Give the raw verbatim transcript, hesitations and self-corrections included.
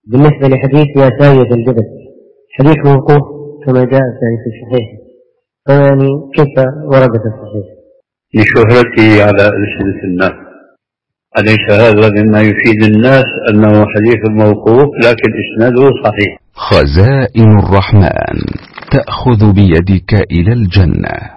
بالنسبة لحديث يا سيد الجبل، حديث موقوف كما جاء في الصحيح، فيعني كيف ورد في الصحيح؟ لشهرته على ألسنة الناس، أليس هذا مما يفيد الناس أنه حديث موقوف لكن إسناده صحيح؟ خزائن الرحمن تأخذ بيدك إلى الجنة.